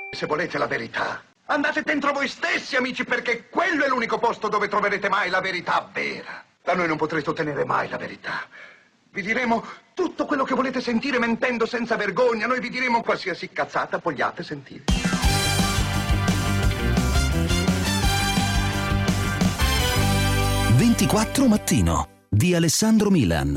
Se volete la verità, andate dentro voi stessi, amici, perché quello è l'unico posto dove troverete mai la verità vera. Da noi non potrete ottenere mai la verità. Vi diremo tutto quello che volete sentire mentendo senza vergogna. Noi vi diremo qualsiasi cazzata vogliate sentire. «24 Mattino» di Alessandro Milan.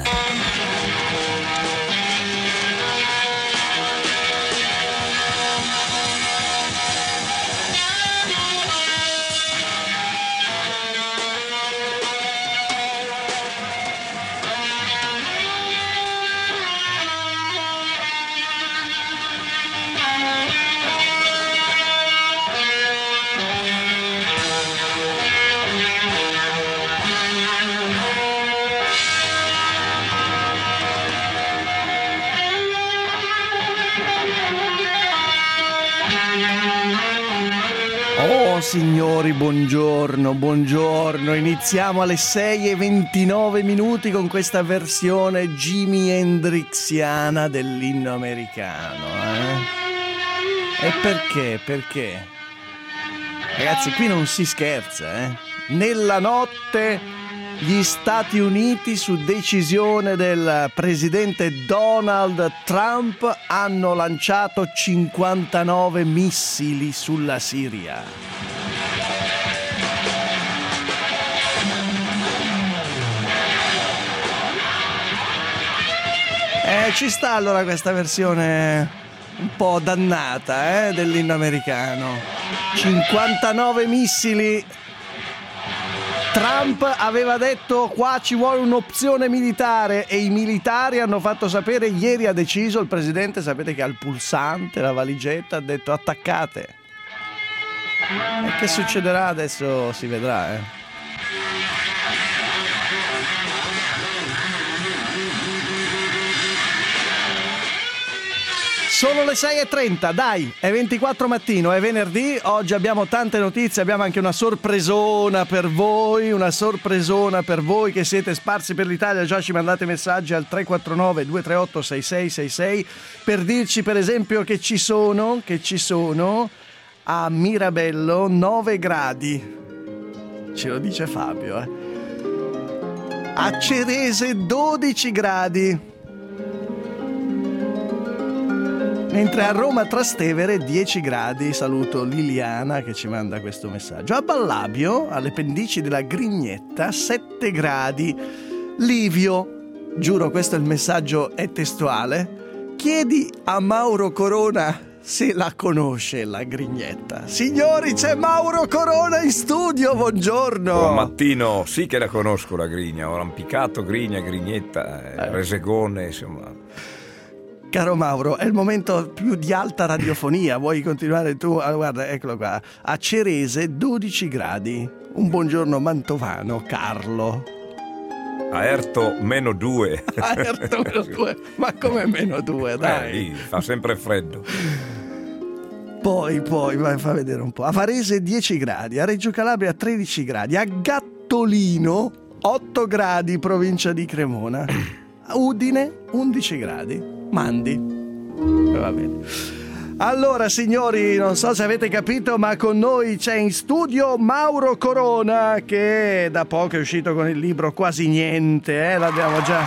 Signori, buongiorno, iniziamo alle 6:29 con questa versione Jimi Hendrixiana dell'inno americano, E perché? Ragazzi, qui non si scherza, Nella notte gli Stati Uniti, su decisione del presidente Donald Trump, hanno lanciato 59 missili sulla Siria. Ci sta allora questa versione un po' dannata dell'inno americano. 59 missili. Trump aveva detto qua ci vuole un'opzione militare e i militari hanno fatto sapere, ieri ha deciso il presidente, sapete che ha il pulsante, la valigetta, ha detto attaccate. E che succederà adesso si vedrà, Sono le 6:30, dai, è 24 Mattino, è venerdì, oggi abbiamo tante notizie, abbiamo anche una sorpresona per voi che siete sparsi per l'Italia, già ci mandate messaggi al 349 238 6666 per dirci per esempio che ci sono a Mirabello 9 gradi, ce lo dice Fabio, a Cerese 12 gradi. Mentre a Roma Trastevere 10 gradi, saluto Liliana che ci manda questo messaggio. A Ballabio, alle pendici della Grignetta, 7 gradi. Livio, giuro questo è il messaggio, è testuale, chiedi a Mauro Corona se la conosce la Grignetta. Signori, c'è Mauro Corona in studio, buongiorno. Buon mattino, sì che la conosco la Grigna, ho arrampicato, Grigna, Grignetta, Resegone, insomma. Caro Mauro, è il momento più di alta radiofonia, vuoi continuare tu? Allora, guarda, eccolo qua, a Cerese 12 gradi, un buongiorno mantovano, Carlo. A Erto -2. A Erto -2, ma come -2, dai. Lì fa sempre freddo. Poi, vai, fa vedere un po'. A Varese 10 gradi, a Reggio Calabria 13 gradi, a Gattolino 8 gradi, provincia di Cremona, a Udine 11 gradi. Mandi. Va bene. Allora signori, non so se avete capito, ma con noi c'è in studio Mauro Corona, che da poco è uscito con il libro Quasi Niente, l'abbiamo già...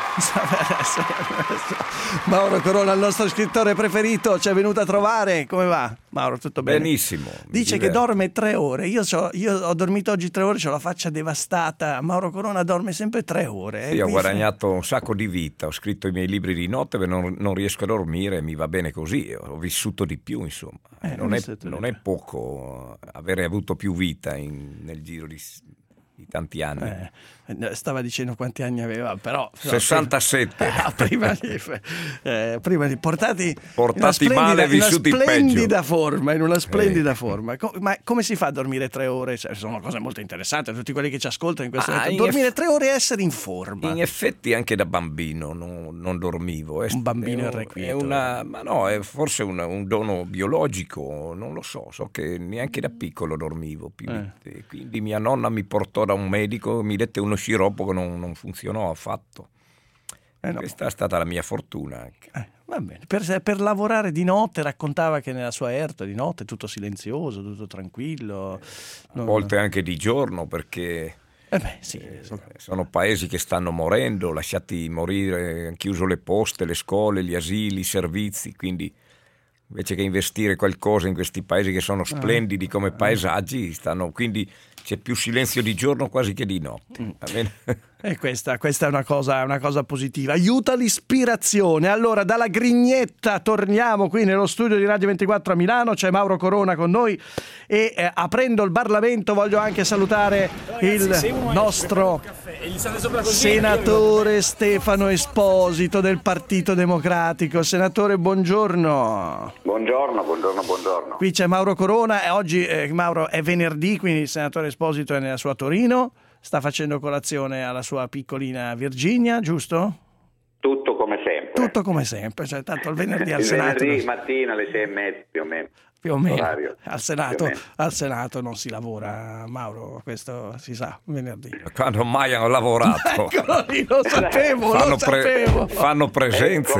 Mauro Corona, il nostro scrittore preferito, ci è venuto a trovare. Come va? Mauro, tutto bene? Benissimo. Dice che dorme 3 ore. Io ho dormito oggi 3 ore, ho la faccia devastata. Mauro Corona dorme sempre 3 ore. Sì, ho guadagnato un sacco di vita, ho scritto i miei libri di notte, non riesco a dormire, mi va bene così, ho vissuto di più, insomma. Non è poco avere avuto più vita nel giro di tanti anni. Stava dicendo quanti anni aveva, però 67. Prima di portati male, vissuti peggio. In una splendida forma. Ma come si fa a dormire 3 ore? Cioè, sono cose molto interessanti a tutti quelli che ci ascoltano in questo momento. Dormire 3 ore e essere in forma. In effetti anche da bambino non dormivo. Un bambino irrequieto. Ma no, è forse un dono biologico, non lo so. So che neanche da piccolo dormivo più. Quindi mia nonna mi portò da un medico, mi dette uno sciroppo che non funzionò affatto. No. Questa è stata la mia fortuna anche. Va bene. Per lavorare di notte raccontava che nella sua erta di notte tutto silenzioso, tutto tranquillo. A volte anche di giorno, perché sì, sono paesi che stanno morendo, lasciati morire, hanno chiuso le poste, le scuole, gli asili, i servizi, quindi invece che investire qualcosa in questi paesi che sono splendidi come paesaggi, quindi c'è più silenzio di giorno quasi che di notte. Va bene? E questa è una cosa positiva, aiuta l'ispirazione. Allora, dalla Grignetta torniamo qui nello studio di Radio 24 a Milano, c'è Mauro Corona con noi e aprendo il Parlamento voglio anche salutare il nostro senatore Stefano Esposito del Partito Democratico. Senatore, buongiorno. Buongiorno. Qui c'è Mauro Corona e oggi Mauro è venerdì, quindi il senatore Esposito è nella sua Torino. Sta facendo colazione alla sua piccolina Virginia, giusto? Tutto come sempre. Cioè, tanto il venerdì al Senato. Venerdì mattina alle 6:30 più o meno. Più o meno. Orario. Al Senato non si lavora, Mauro, questo si sa, venerdì. Quando mai hanno lavorato? Eccolo lì, lo sapevo. Fanno presenze.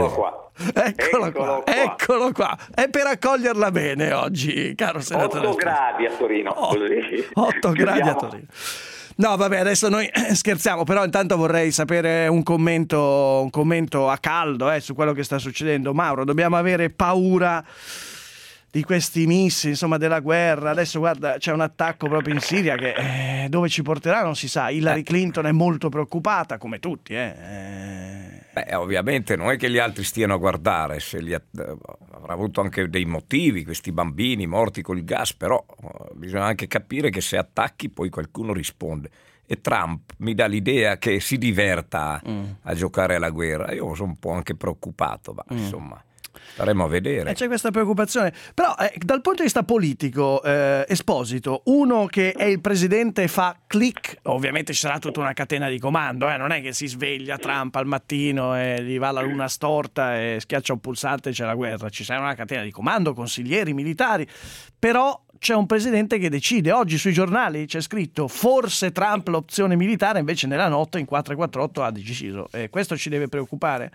Eccolo qua. È per accoglierla bene oggi, caro senatore. 8 gradi a Torino. 8 gradi a Torino. No, vabbè, adesso noi scherziamo, però intanto vorrei sapere un commento a caldo su quello che sta succedendo. Mauro, dobbiamo avere paura di questi missili, insomma, della guerra. Adesso guarda, c'è un attacco proprio in Siria che dove ci porterà non si sa. Hillary Clinton è molto preoccupata, come tutti. Ovviamente non è che gli altri stiano a guardare, avrà avuto anche dei motivi questi bambini morti col gas, però bisogna anche capire che se attacchi poi qualcuno risponde. E Trump mi dà l'idea che si diverta a giocare alla guerra. Io sono un po' anche preoccupato, ma insomma staremo a vedere. C'è questa preoccupazione, però dal punto di vista politico, Esposito, uno che è il presidente fa click, ovviamente ci sarà tutta una catena di comando, non è che si sveglia Trump al mattino e gli va la luna storta e schiaccia un pulsante e c'è la guerra, ci sarà una catena di comando, consiglieri, militari, però c'è un presidente che decide. Oggi sui giornali c'è scritto forse Trump l'opzione militare, invece nella notte in 448 ha deciso, e questo ci deve preoccupare.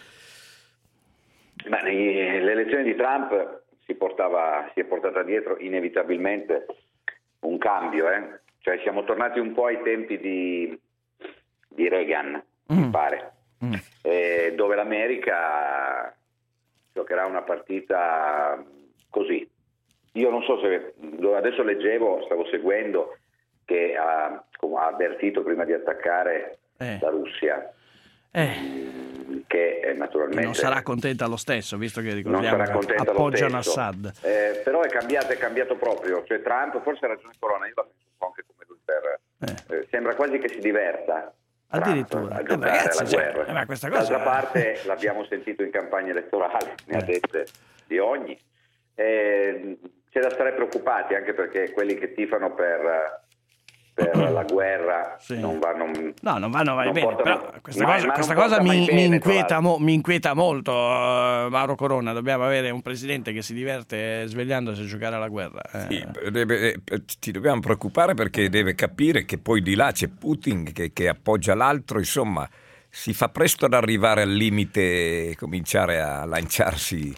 Le elezioni di Trump si è portata dietro inevitabilmente un cambio, Cioè siamo tornati un po' ai tempi di Reagan, mi pare, dove l'America giocherà una partita così. Io non so se adesso stavo seguendo che ha avvertito prima di attaccare la Russia. Che naturalmente non sarà contenta lo stesso, visto che ricordiamo che appoggiano Assad. Però è cambiato proprio. Cioè Trump, forse ha ragione Corona, io la penso un po' anche come lui, sembra quasi che si diverta addirittura a giocare alla guerra. Ma questa cosa... D'altra parte l'abbiamo sentito in campagna elettorale, ne ha dette di ogni. C'è da stare preoccupati, anche perché quelli che tifano per la guerra non vanno bene, però questa cosa mi inquieta molto, Mauro Corona. Dobbiamo avere un presidente che si diverte svegliandosi a giocare alla guerra. Sì, ci dobbiamo preoccupare perché deve capire che poi di là c'è Putin che appoggia l'altro, insomma si fa presto ad arrivare al limite e cominciare a lanciarsi.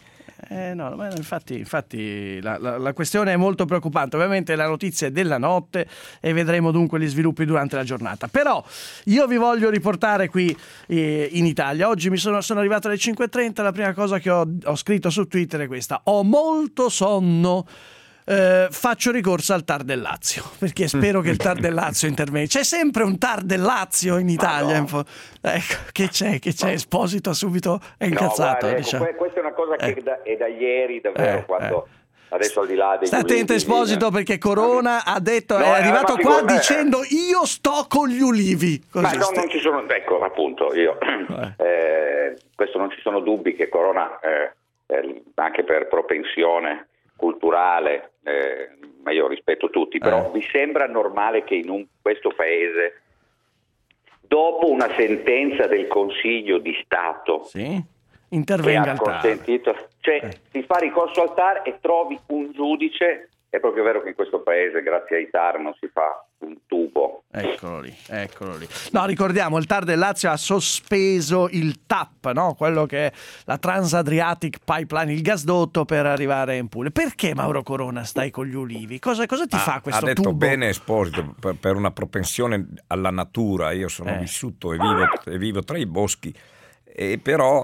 Infatti la questione è molto preoccupante. Ovviamente la notizia è della notte e vedremo dunque gli sviluppi durante la giornata. Però io vi voglio riportare qui in Italia. Oggi sono arrivato alle 5:30. La prima cosa che ho scritto su Twitter è questa: ho molto sonno. Faccio ricorso al TAR del Lazio, perché spero che il TAR del Lazio intervenga. C'è sempre un TAR del Lazio in Italia. Ecco, che c'è Esposito subito è incazzato. Questa è una cosa che è da ieri davvero, quando adesso al di là dei... Sta attento Esposito, perché Corona ha detto, è arrivato qua dicendo io sto con gli ulivi. Ma non ci sono, ecco appunto, questo non ci sono dubbi che Corona, anche per propensione culturale, ma io rispetto tutti, però vi sembra normale che in questo paese, dopo una sentenza del Consiglio di Stato, intervenga il TAR, si fa ricorso al TAR e trovi un giudice è proprio vero che in questo paese, grazie ai TAR, non si fa un tubo. Eccolo lì. No, ricordiamo, il TAR del Lazio ha sospeso il TAP, no? Quello che è la Trans-Adriatic Pipeline, il gasdotto per arrivare in Puglia. Perché, Mauro Corona, stai con gli ulivi? Cosa ti fa questo tubo? Ha detto bene Esposito, per una propensione alla natura. Io sono vissuto e vivo tra i boschi, e però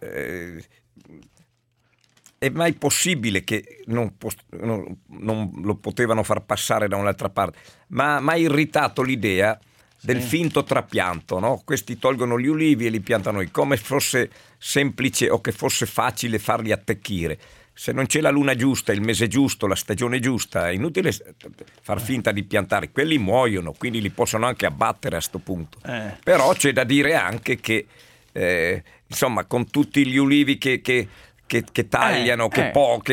è mai possibile che non lo potevano far passare da un'altra parte? Ma ha irritato l'idea del finto trapianto, no? Questi tolgono gli ulivi e li piantano come fosse semplice o che fosse facile farli attecchire. Se non c'è la luna giusta, il mese giusto, la stagione giusta, è inutile far finta di piantare. Quelli muoiono, quindi li possono anche abbattere a sto punto. Però c'è da dire anche che insomma, con tutti gli ulivi che tagliano, per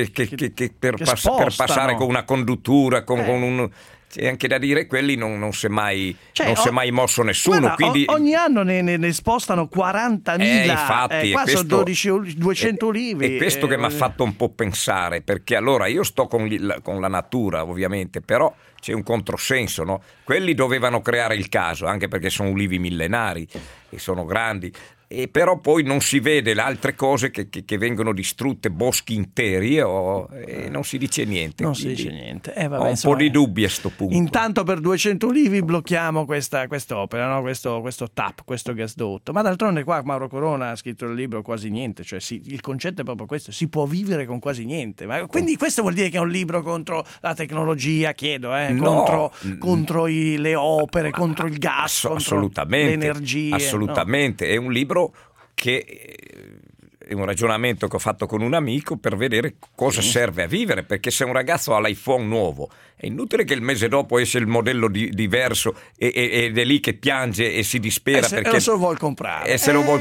passare con una conduttura, con un... C'è anche da dire quelli non si è mai mosso nessuno. Guarda, quindi ogni anno ne spostano 40.000. Infatti, qua sono 200 ulivi. È questo che mi ha fatto un po' pensare, perché allora io sto con la natura, ovviamente, però c'è un controsenso, no? Quelli dovevano creare il caso, anche perché sono ulivi millenari e sono grandi. E però poi non si vede le altre cose che vengono distrutte, boschi interi, e non si dice niente. Non si dice niente. Ho un po' di dubbi a sto punto. Intanto per 200 ulivi blocchiamo quest'opera, no? questo TAP, questo gasdotto. Ma d'altronde qua Mauro Corona ha scritto il libro Quasi niente, cioè il concetto è proprio questo, si può vivere con quasi niente. Ma quindi questo vuol dire che è un libro contro la tecnologia, chiedo, contro le opere, contro il gas, assolutamente, contro le energie. Assolutamente, no? È un libro che è un ragionamento che ho fatto con un amico per vedere cosa serve a vivere, perché se un ragazzo ha l'iPhone nuovo è inutile che il mese dopo esce il modello diverso ed è lì che piange e si dispera perché se lo vuol comprare.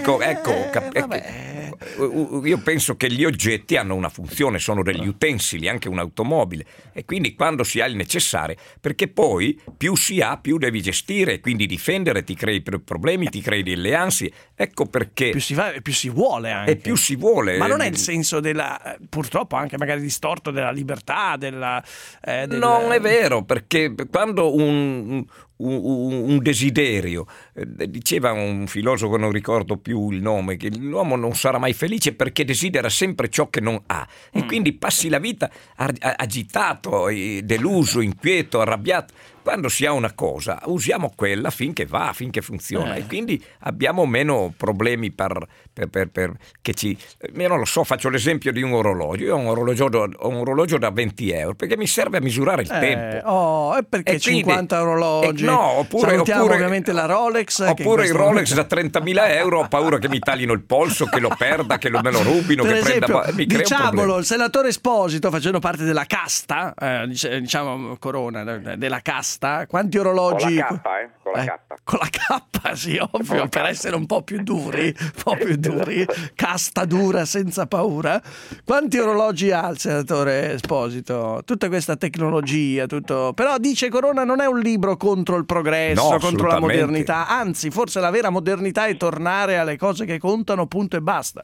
Io penso che gli oggetti hanno una funzione, sono degli utensili, anche un'automobile, e quindi quando si ha il necessario, perché poi più si ha più devi gestire e quindi difendere, ti crei problemi, ti crei delle ansie, ecco perché più si fa e più si vuole anche. E più si vuole. Ma non è il senso purtroppo anche magari distorto della libertà, Non è vero, perché quando un desiderio, diceva un filosofo, non ricordo più il nome, che l'uomo non sarà mai felice perché desidera sempre ciò che non ha, e quindi passi la vita agitato, deluso, inquieto, arrabbiato. Quando si ha una cosa usiamo quella finché va, finché funziona, e quindi abbiamo meno problemi per che io non lo so, faccio l'esempio di un orologio. Io ho un orologio da 20 euro perché mi serve a misurare il tempo. E perché 50 orologi? Oppure ovviamente la Rolex. Oppure il Rolex da 30.000 euro, ho paura che mi taglino il polso, che lo perda, che me lo rubino, per che esempio, mi crea diciamolo, il senatore Esposito, facendo parte della casta, diciamo Corona, della casta, quanti orologi? Con la K. Con la K, sì, ovvio, per essere un po' più duri, casta dura senza paura. Quanti orologi ha il senatore Esposito? Tutta questa tecnologia, tutto. Però dice Corona non è un libro contro il progresso, contro la modernità, anzi, forse la vera modernità è tornare alle cose che contano, punto e basta.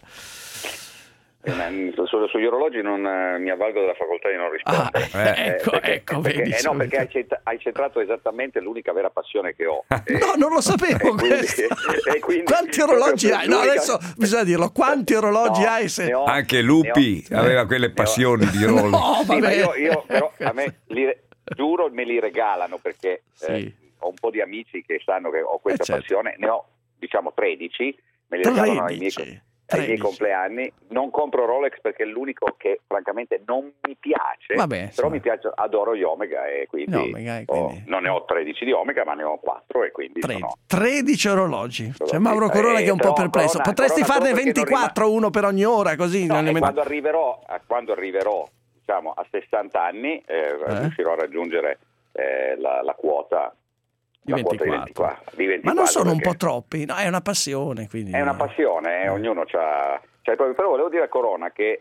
Sugli orologi non mi avvalgo della facoltà di non rispondere. Perché hai centrato esattamente l'unica vera passione che ho. No, non lo sapevo. Quanti orologi hai? No, adesso bisogna dirlo. Quanti orologi hai? Anche Lupi aveva quelle passioni di Rolex. No, vabbè. Però a me giuro me li regalano perché ho un po' di amici che sanno che ho questa passione. Ne ho 13, me li regalano ai miei compleanni. Non compro Rolex perché è l'unico che francamente non mi piace. Però mi piace, adoro gli Omega, e quindi non ne ho 13 di Omega, ma ne ho 4, e quindi 13 orologi. C'è Mauro Corona che è un po' perplesso. Potresti farne 24, uno per ogni ora, così. Quando arriverò diciamo a 60 anni riuscirò a raggiungere la quota di 24. Ma non sono un po' troppi? No, è una passione, quindi. È una passione, ognuno c'ha il proprio. Però volevo dire a Corona che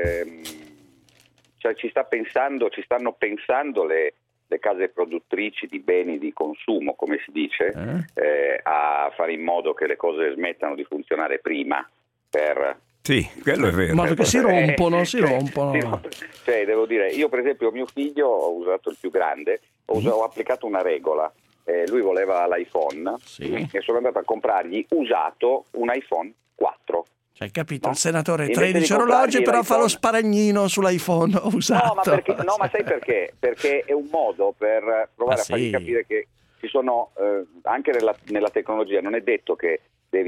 ci stanno pensando le case produttrici di beni di consumo, come si dice, a fare in modo che le cose smettano di funzionare prima per Sì, quello è vero. Ma perché si rompono. Cioè, devo dire, io per esempio mio figlio, ho usato il più grande, ho applicato una regola. Lui voleva l'iPhone e sono andato a comprargli usato un iPhone 4. Cioè, capito, il senatore Invece 13 orologi, però fa lo sparagnino sull'iPhone usato. Ma sai perché? Perché è un modo per provare a fargli capire che ci sono, anche nella tecnologia, non è detto che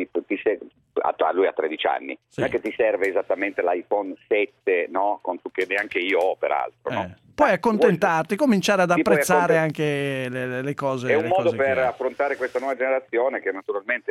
lui ha 13 anni, non è che ti serve esattamente l'iPhone 7, no? Che neanche io ho peraltro, no? Puoi accontentarti, cominciare ad apprezzare anche le cose. È un modo per affrontare questa nuova generazione che naturalmente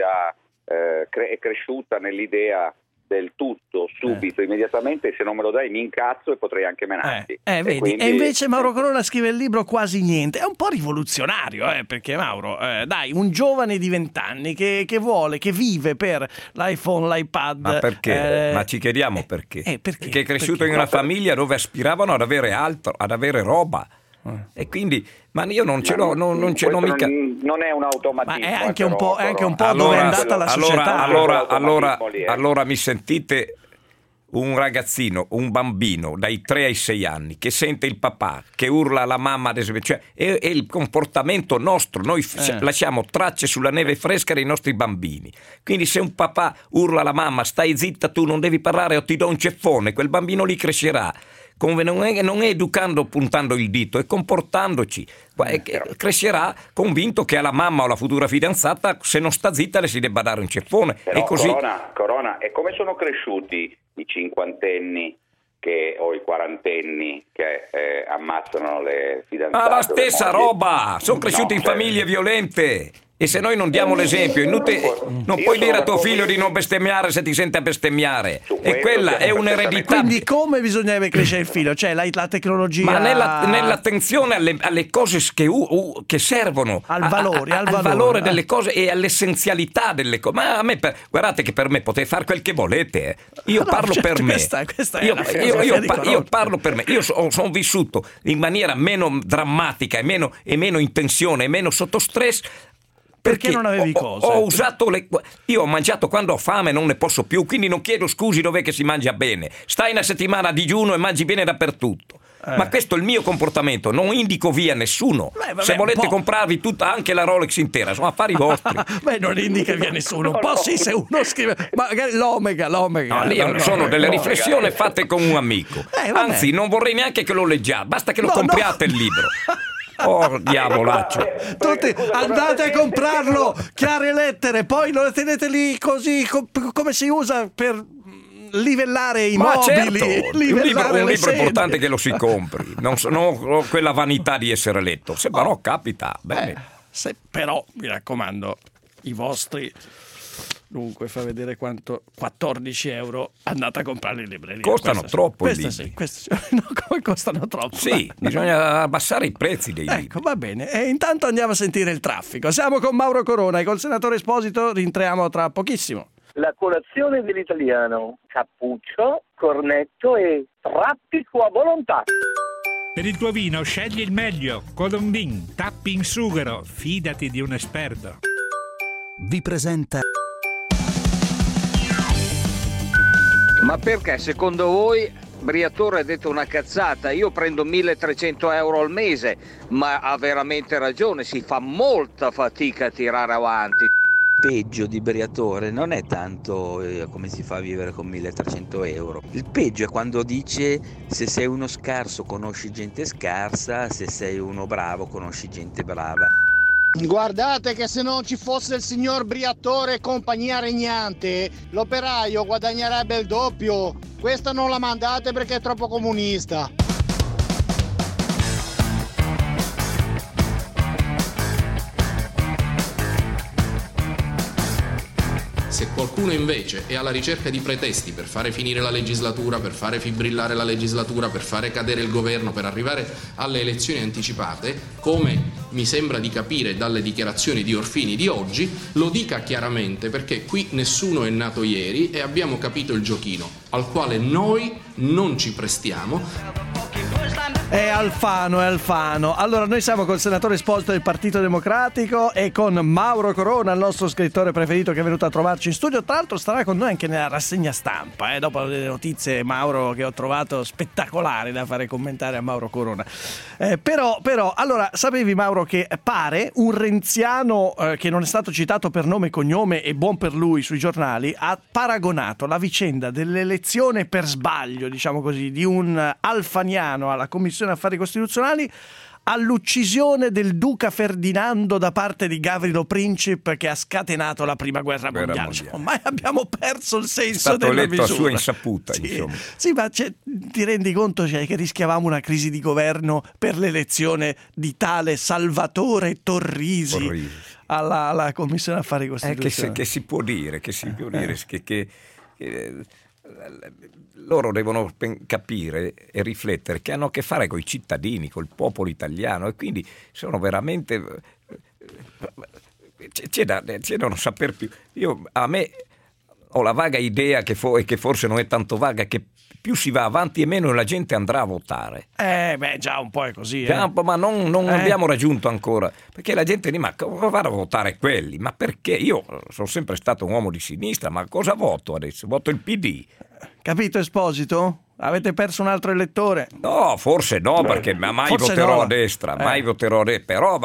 è cresciuta nell'idea del tutto, subito, immediatamente, se non me lo dai mi incazzo e potrei anche menarti. Vedi? Quindi... E invece Mauro Corona scrive il libro Quasi Niente, è un po' rivoluzionario, perché Mauro, dai, un giovane di 20 anni che vuole, che vive per l'iPhone, l'iPad. Ma perché? Ma ci chiediamo perché? Perché è cresciuto in una famiglia dove aspiravano ad avere altro, ad avere roba. E quindi, ma io non ce l'ho, non ce l'ho mica. Non è un automatismo. Ma è anche un po' dove è andata la società. Allora mi sentite un ragazzino, un bambino dai 3 ai 6 anni che sente il papà che urla alla mamma, ad esempio, cioè è il comportamento nostro. Noi lasciamo tracce sulla neve fresca dei nostri bambini. Quindi se un papà urla alla mamma stai zitta, tu non devi parlare o ti do un ceffone, quel bambino lì crescerà. Non è educando puntando il dito, è comportandoci. Crescerà convinto che alla mamma o la futura fidanzata, se non sta zitta, le si debba dare un ceffone. Però, e così... Corona, e come sono cresciuti i cinquantenni o i quarantenni che ammazzano le fidanzate? La stessa roba! Sono cresciuti in famiglie violente. E se noi non diamo l'esempio, non puoi dire a tuo figlio di non bestemmiare se ti sente a bestemmiare. E quella è un'eredità. Quindi come bisognerebbe crescere il figlio? Cioè la tecnologia... Ma nell'attenzione alle cose che servono. Al valore delle cose e all'essenzialità delle cose. Ma a me, guardate che per me potete fare quel che volete. Io parlo per me. Io parlo per me. Io sono vissuto in maniera meno drammatica e meno in tensione e meno sotto stress. Perché non avevi cose? Ho usato io ho mangiato quando ho fame, non ne posso più, quindi non chiedo scusi dov'è che si mangia bene. Stai una settimana a digiuno e mangi bene dappertutto. Ma questo è il mio comportamento, non indico via nessuno. Se volete comprarvi tutta, anche la Rolex intera, sono affari vostri. Beh, non indica via nessuno. Un po' sì, se uno scrive magari l'Omega. No, sono delle riflessioni fatte con un amico. Anzi, non vorrei neanche che lo leggiate, basta che lo compriate il libro. Oh, diavolaccio. Tutti andate a comprarlo, chiare lettere, poi lo tenete lì così come si usa per livellare i mobili. Certo, un libro è importante che lo si compri, non ho quella vanità di essere letto. Se però capita, bene. Però mi raccomando, i vostri. Dunque fa vedere quanto 14 euro andate a comprare in libreria. Costano troppo i libri. Sì, no, come costano troppo? Sì, bisogna abbassare i prezzi dei libri. Ecco, va bene. E intanto andiamo a sentire il traffico. Siamo con Mauro Corona e col senatore Esposito rientriamo tra pochissimo. La colazione dell'italiano: cappuccio, cornetto e trappico a volontà. Per il tuo vino scegli il meglio. Colombin, tappi in sughero, fidati di un esperto. Vi presenta... Ma perché secondo voi Briatore ha detto una cazzata? Io prendo 1.300 euro al mese, ma ha veramente ragione, si fa molta fatica a tirare avanti. Peggio di Briatore non è tanto come si fa a vivere con 1.300 euro. Il peggio è quando dice: se sei uno scarso conosci gente scarsa, se sei uno bravo conosci gente brava. Guardate che se non ci fosse il signor Briatore e compagnia regnante, l'operaio guadagnerebbe il doppio. Questa non la mandate perché è troppo comunista. Se qualcuno invece è alla ricerca di pretesti per fare finire la legislatura, per fare fibrillare la legislatura, per fare cadere il governo, per arrivare alle elezioni anticipate, come mi sembra di capire dalle dichiarazioni di Orfini di oggi, lo dica chiaramente, perché qui nessuno è nato ieri e abbiamo capito il giochino al quale noi non ci prestiamo. È Alfano. Allora, noi siamo col senatore Esposito del Partito Democratico e con Mauro Corona, il nostro scrittore preferito, che è venuto a trovarci in studio. Tra l'altro starà con noi anche nella rassegna stampa, dopo le notizie, Mauro, che ho trovato spettacolari da fare commentare a Mauro Corona. Però, allora, sapevi, Mauro, che pare un renziano che non è stato citato per nome e cognome, e buon per lui, sui giornali, ha paragonato la vicenda dell'elezione per sbaglio, diciamo così, di un alfaniano alla Commissione Affari Costituzionali all'uccisione del duca Ferdinando da parte di Gavrilo Princip, che ha scatenato la prima guerra mondiale. Ormai abbiamo perso il senso della misura. È stato eletto a sua insaputa, sì, insomma. Sì, ma ti rendi conto che rischiavamo una crisi di governo per l'elezione di tale Salvatore Torrisi. Alla Commissione Affari Costituzionali? Che si può dire? Loro devono capire e riflettere che hanno a che fare con i cittadini, col popolo italiano, e quindi sono veramente c'è da non saper più. A me ho la vaga idea che forse non è tanto vaga, che più si va avanti e meno la gente andrà a votare. Già un po' è così. Già un po', ma non abbiamo raggiunto ancora, perché la gente dice: ma cosa vado a votare quelli? Ma perché? Io sono sempre stato un uomo di sinistra, ma cosa voto adesso? Voto il PD. Capito, Esposito? Avete perso un altro elettore? No, forse no, perché mai forse voterò no. a destra, mai voterò a destra. Però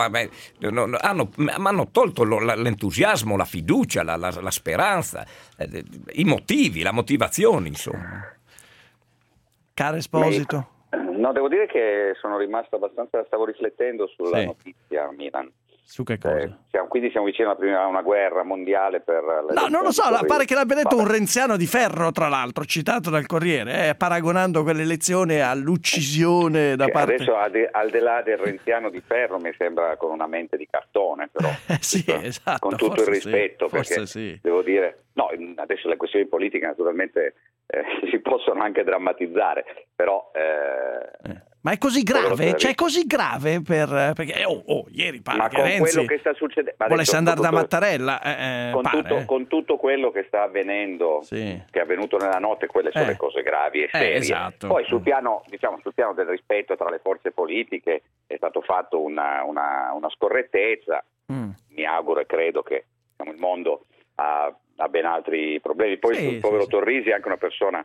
hanno tolto l'entusiasmo, la fiducia, la speranza, i motivi, la motivazione, insomma. Caro Esposito. No, devo dire che sono rimasto abbastanza, stavo riflettendo sulla notizia Milan. Su che cosa? Quindi siamo vicini a una guerra mondiale per... No, non lo so, pare che l'abbia detto un renziano di ferro, tra l'altro, citato dal Corriere, paragonando quell'elezione all'uccisione da parte... Adesso, al di là del renziano di ferro, mi sembra con una mente di cartone, però. Sì, esatto. Con tutto il rispetto, perché devo dire... No, adesso le questioni politiche naturalmente si possono anche drammatizzare, però... Ma è così grave? Cioè è così grave perché ieri pare che Renzi quello che sta succedendo, volesse andare da Mattarella, con tutto quello che sta avvenendo, che è avvenuto nella notte, quelle sono le cose gravi e serie. Esatto. Poi sul piano del rispetto tra le forze politiche è stato fatto una scorrettezza. Mi auguro e credo che il mondo ha ben altri problemi. Poi il povero Torrisi è anche una persona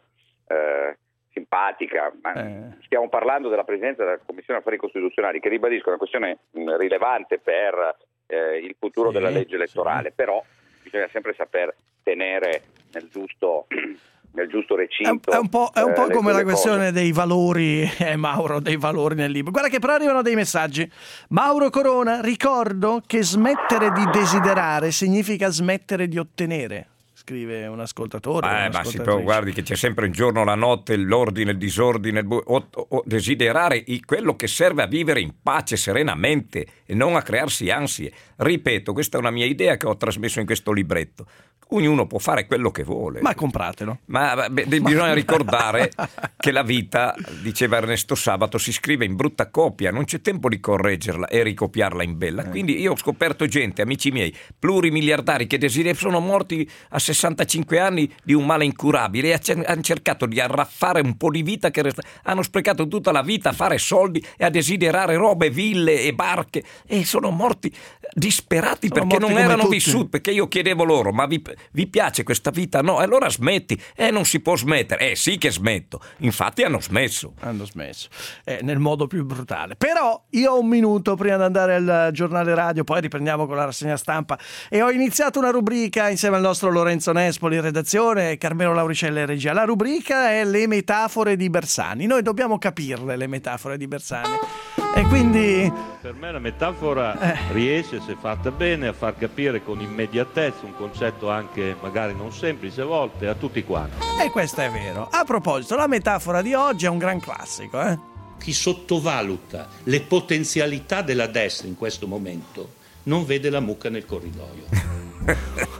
simpatica, ma stiamo parlando della presidenza della Commissione Affari Costituzionali, che ribadisco è una questione rilevante per il futuro della legge elettorale, però bisogna sempre saper tenere nel giusto recinto. È un po' come la questione dei valori, Mauro, dei valori nel libro. Guarda che però arrivano dei messaggi. Mauro Corona, ricordo che smettere di desiderare significa smettere di ottenere. Scrive un ascoltatore. Ma sì, però guardi che c'è sempre un giorno, la notte, l'ordine, il disordine, desiderare quello che serve a vivere in pace, serenamente, e non a crearsi ansie. Ripeto, questa è una mia idea che ho trasmesso in questo libretto. Ognuno può fare quello che vuole. Ma compratelo. Ma bisogna ricordare che la vita, diceva Ernesto Sabato, si scrive in brutta copia, non c'è tempo di correggerla e ricopiarla in bella. Quindi io ho scoperto gente, amici miei, plurimiliardari che sono morti a 65 anni di un male incurabile e hanno cercato di arraffare un po' di vita hanno sprecato tutta la vita a fare soldi e a desiderare robe, ville e barche, e sono morti disperati perché non erano vissuti. Perché io chiedevo loro: ma vi piace questa vita? No, allora smetti. Non si può smettere. Sì che smetto. Infatti hanno smesso nel modo più brutale. Però io ho un minuto prima di andare al giornale radio, poi riprendiamo con la rassegna stampa, e ho iniziato una rubrica insieme al nostro Lorenzo Nespoli in redazione e Carmelo Lauricella in regia. La rubrica è le metafore di Bersani. Noi dobbiamo capirle, le metafore di Bersani, e quindi per me la metafora riesce, se fatta bene, a far capire con immediatezza un concetto anche magari non semplice a volte a tutti quanti. E questo è vero. A proposito, la metafora di oggi è un gran classico, Chi sottovaluta le potenzialità della destra in questo momento non vede la mucca nel corridoio.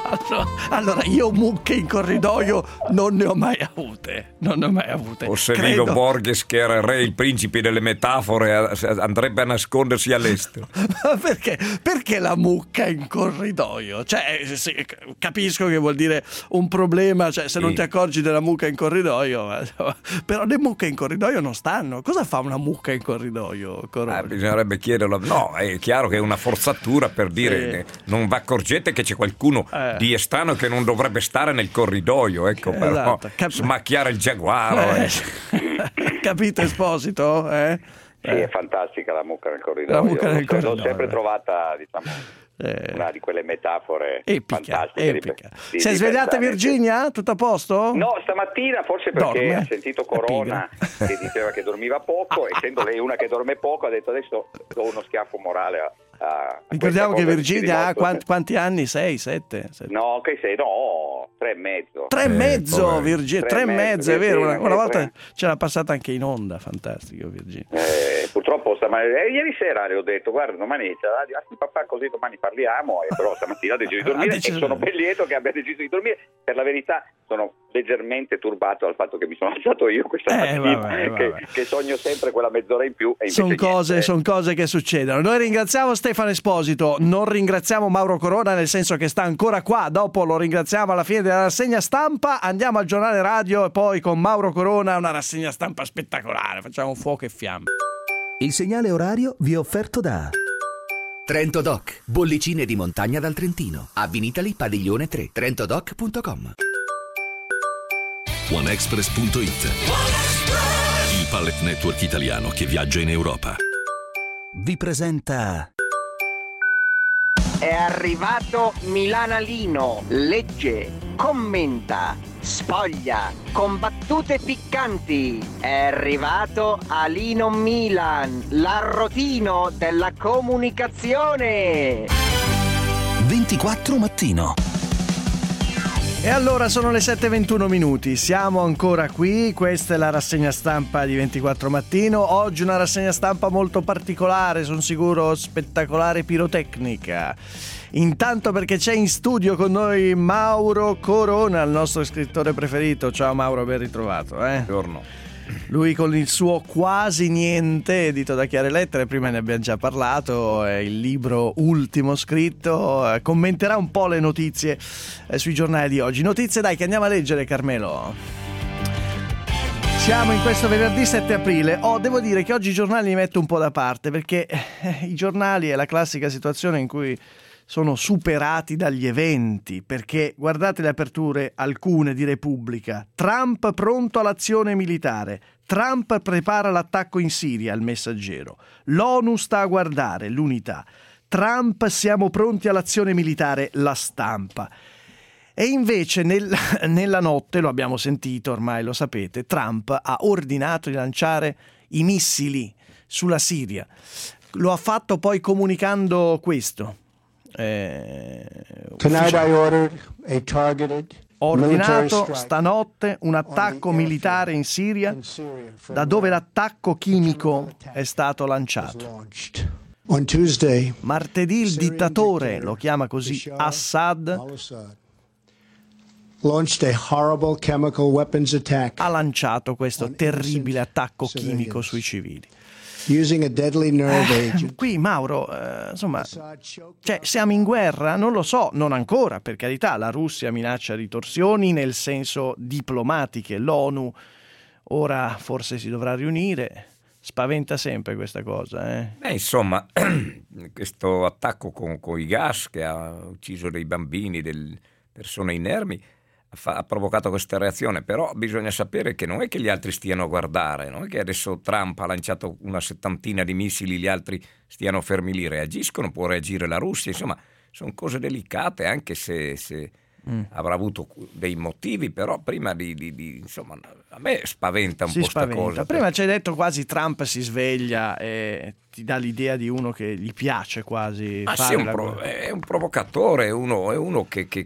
Allora, io mucche in corridoio non ne ho mai avute. O se Lino Borges, che era il re, il principe delle metafore, andrebbe a nascondersi all'estero. Ma perché la mucca in corridoio? Cioè, capisco che vuol dire un problema, cioè se non ti accorgi della mucca in corridoio, però le mucche in corridoio non stanno. Cosa fa una mucca in corridoio? Bisognerebbe chiederlo. No, è chiaro che è una forzatura per dire non vi accorgete che c'è qualcuno di estraneo che non dovrebbe stare nel corridoio, ecco, però smacchiare il giaguaro. Capito, Esposito? Sì, è fantastica la mucca nel corridoio. L'ho sempre trovata, una di quelle metafore fantastiche. Sei svegliata, Virginia? Tutto a posto? No, stamattina forse perché ha sentito Corona che diceva che dormiva poco, essendo lei una che dorme poco, ha detto adesso do uno schiaffo morale a ricordiamo che Virginia ha quanti anni? 6, 7? No, che 6? No, 3,5. 3,5, Virginia, 3,5, è vero. Una volta ce l'ha passata anche in onda, fantastico, Virginia. Purtroppo ieri sera le ho detto, guarda, domani papà, così domani parliamo, però stamattina ha deciso di dormire e sono ben lieto che abbia deciso di dormire. Per la verità sono leggermente turbato dal fatto che mi sono alzato io questa mattina, che sogno sempre quella mezz'ora in più. Sono cose che succedono. Noi ringraziamo Stefano Esposito, non ringraziamo Mauro Corona, nel senso che sta ancora qua, dopo lo ringraziamo alla fine della rassegna stampa. Andiamo al giornale radio e poi con Mauro Corona una rassegna stampa spettacolare, facciamo fuoco e fiamme. Il segnale orario vi è offerto da Trento Doc, bollicine di montagna dal Trentino, a Vinitali Padiglione 3, trentodoc.com. OneExpress.it, il pallet network italiano che viaggia in Europa. Vi presenta... È arrivato Milanalino, legge, commenta, sfoglia, con battute piccanti. È arrivato Alino Milan, l'arrotino della comunicazione. 24 mattino. E allora sono le 7:21 minuti, siamo ancora qui, questa è la rassegna stampa di 24 mattino. Oggi una rassegna stampa molto particolare, sono sicuro spettacolare, pirotecnica. Intanto perché c'è in studio con noi Mauro Corona, il nostro scrittore preferito. Ciao Mauro, ben ritrovato. Buongiorno. Lui con il suo Quasi Niente, edito da Chiare Lettere, prima ne abbiamo già parlato, è il libro ultimo scritto, commenterà un po' le notizie sui giornali di oggi. Notizie, dai, che andiamo a leggere, Carmelo. Siamo in questo venerdì 7 aprile. Devo dire che oggi i giornali li metto un po' da parte, perché i giornali è la classica situazione in cui sono superati dagli eventi, perché guardate le aperture, alcune di Repubblica. Trump pronto all'azione militare. Trump prepara l'attacco in Siria, il Messaggero. L'ONU sta a guardare, l'Unità. Trump siamo pronti all'azione militare, La Stampa. E invece nella notte, lo abbiamo sentito, ormai lo sapete, Trump ha ordinato di lanciare i missili sulla Siria. Lo ha fatto poi comunicando questo. Tonight I ordered a targeted Ho ordinato stanotte un attacco militare in Siria, da dove l'attacco chimico è stato lanciato. Martedì il dittatore, lo chiama così Assad, ha lanciato questo terribile attacco chimico sui civili. Using a deadly nerve agent. Qui Mauro, insomma, siamo in guerra? Non lo so, non ancora, per carità. La Russia minaccia ritorsioni nel senso diplomatiche. L'ONU ora forse si dovrà riunire. Spaventa sempre questa cosa. Insomma, questo attacco con i gas che ha ucciso dei bambini, delle persone inermi, ha provocato questa reazione. Però bisogna sapere che non è che gli altri stiano a guardare, non è che adesso Trump ha lanciato una 70 di missili, gli altri stiano fermi lì, reagiscono, può reagire la Russia, insomma sono cose delicate, anche se avrà avuto dei motivi, però prima insomma a me spaventa un po' sta cosa. Prima ci hai detto quasi Trump si sveglia e ti dà l'idea di uno che gli piace quasi fare è un provocatore, è uno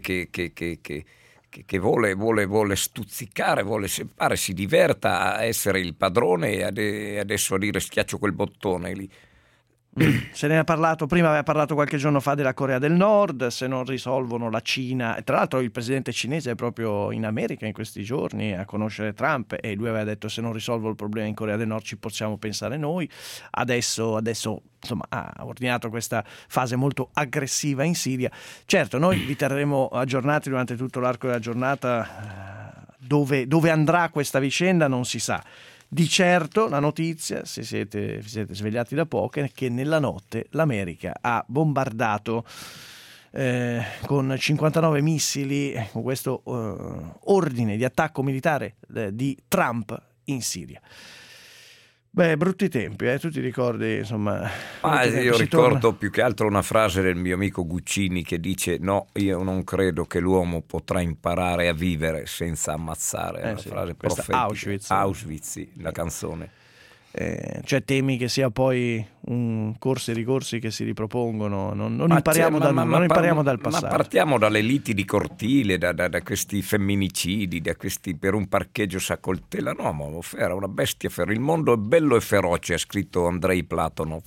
che vuole stuzzicare, pare si diverta a essere il padrone e adesso a dire schiaccio quel bottone lì. Se ne è parlato, prima aveva parlato qualche giorno fa della Corea del Nord, se non risolvono la Cina, e tra l'altro il presidente cinese è proprio in America in questi giorni a conoscere Trump e lui aveva detto: se non risolvo il problema in Corea del Nord ci possiamo pensare noi. Adesso insomma ha ordinato questa fase molto aggressiva in Siria. Certo, noi vi terremo aggiornati durante tutto l'arco della giornata. Dove andrà questa vicenda non si sa. Di certo la notizia, se vi siete svegliati da poco, è che nella notte l'America ha bombardato con 59 missili, con questo ordine di attacco militare di Trump in Siria. Beh, brutti tempi, tu ti ricordi, insomma... Io ricordo più che altro una frase del mio amico Guccini che dice: no, io non credo che l'uomo potrà imparare a vivere senza ammazzare. È una frase profetica. Auschwitz, sì, la canzone. Cioè temi che sia poi un corsi e ricorsi che si ripropongono, non impariamo dal passato. Ma partiamo dalle liti di cortile, da questi femminicidi, da questi per un parcheggio s'accoltella. No, ma era una bestia feroce. Il mondo è bello e feroce, ha scritto Andrei Platonov.